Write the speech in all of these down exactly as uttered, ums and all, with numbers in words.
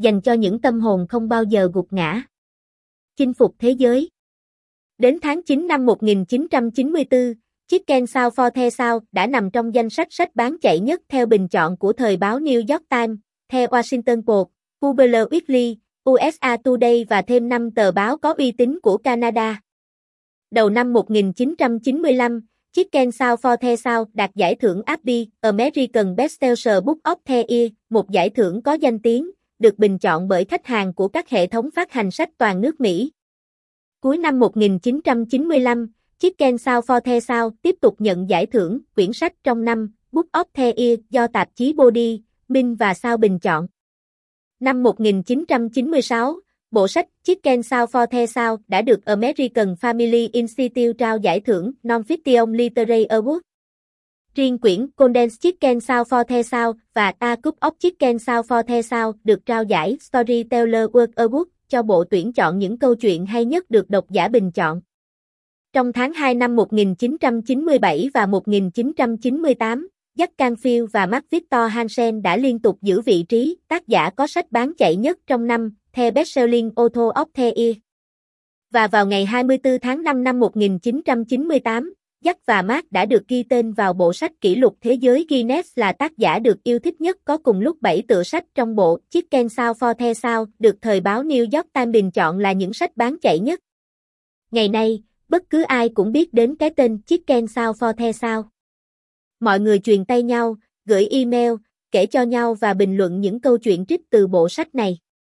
dành cho những tâm hồn không bao giờ gục ngã. Chinh phục thế giới. Đến tháng chín năm một nghìn chín trăm chín mươi tư, Chicken Soup for the South đã nằm trong danh sách sách bán chạy nhất theo bình chọn của thời báo New York Times, The Washington Post, Publisher Weekly, u ét a Today và thêm năm tờ báo có uy tín của Canada. Đầu năm một nghìn chín trăm chín mươi lăm, Chicken Soup for the South đạt giải thưởng a bê, American Bestseller Book of the Year, một giải thưởng có danh tiếng, được bình chọn bởi khách hàng của các hệ thống phát hành sách toàn nước Mỹ. Cuối năm một nghìn chín trăm chín mươi lăm, Chicken Soup for the South tiếp tục nhận giải thưởng quyển sách trong năm Book of the Year do tạp chí Body, Minh và South bình chọn. Năm một nghìn chín trăm chín mươi sáu, bộ sách Chicken Soup for the South đã được American Family Institute trao giải thưởng Non-Fiction Literary Award. Riêng quyển Condensed Chicken Soup for the South và A Cup of Chicken Soup for the South được trao giải Storyteller World Award cho bộ tuyển chọn những câu chuyện hay nhất được độc giả bình chọn. Trong tháng hai năm một nghìn chín trăm chín mươi bảy và một nghìn chín trăm chín mươi tám, Jack Canfield và Mark Victor Hansen đã liên tục giữ vị trí tác giả có sách bán chạy nhất trong năm, The Bestselling Author of the Year. Và vào ngày hai mươi tư tháng năm năm một nghìn chín trăm chín mươi tám, Jack và Mark đã được ghi tên vào bộ sách kỷ lục thế giới Guinness là tác giả được yêu thích nhất có cùng lúc bảy tựa sách trong bộ Chicken Soup for the South được thời báo New York Times bình chọn là những sách bán chạy nhất. Ngày nay, bất cứ ai cũng biết đến cái tên Chicken Soup for the South. Mọi người truyền tay nhau, gửi email, kể cho nhau và bình luận những câu chuyện trích từ bộ sách này.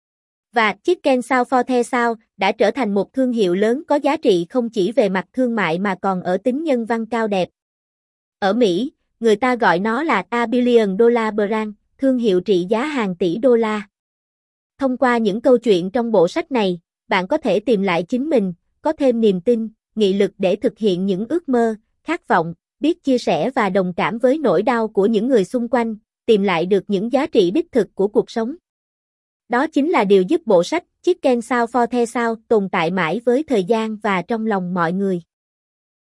Và Chicken Soup for the South đã trở thành một thương hiệu lớn có giá trị không chỉ về mặt thương mại mà còn ở tính nhân văn cao đẹp. Ở Mỹ, người ta gọi nó là A Billion Dollar Brand, thương hiệu trị giá hàng tỷ đô la. Thông qua những câu chuyện trong bộ sách này, bạn có thể tìm lại chính mình, có thêm niềm tin, nghị lực để thực hiện những ước mơ, khát vọng, biết chia sẻ và đồng cảm với nỗi đau của những người xung quanh, tìm lại được những giá trị đích thực của cuộc sống. Đó chính là điều giúp bộ sách Chicken Soup for the South tồn tại mãi với thời gian và trong lòng mọi người.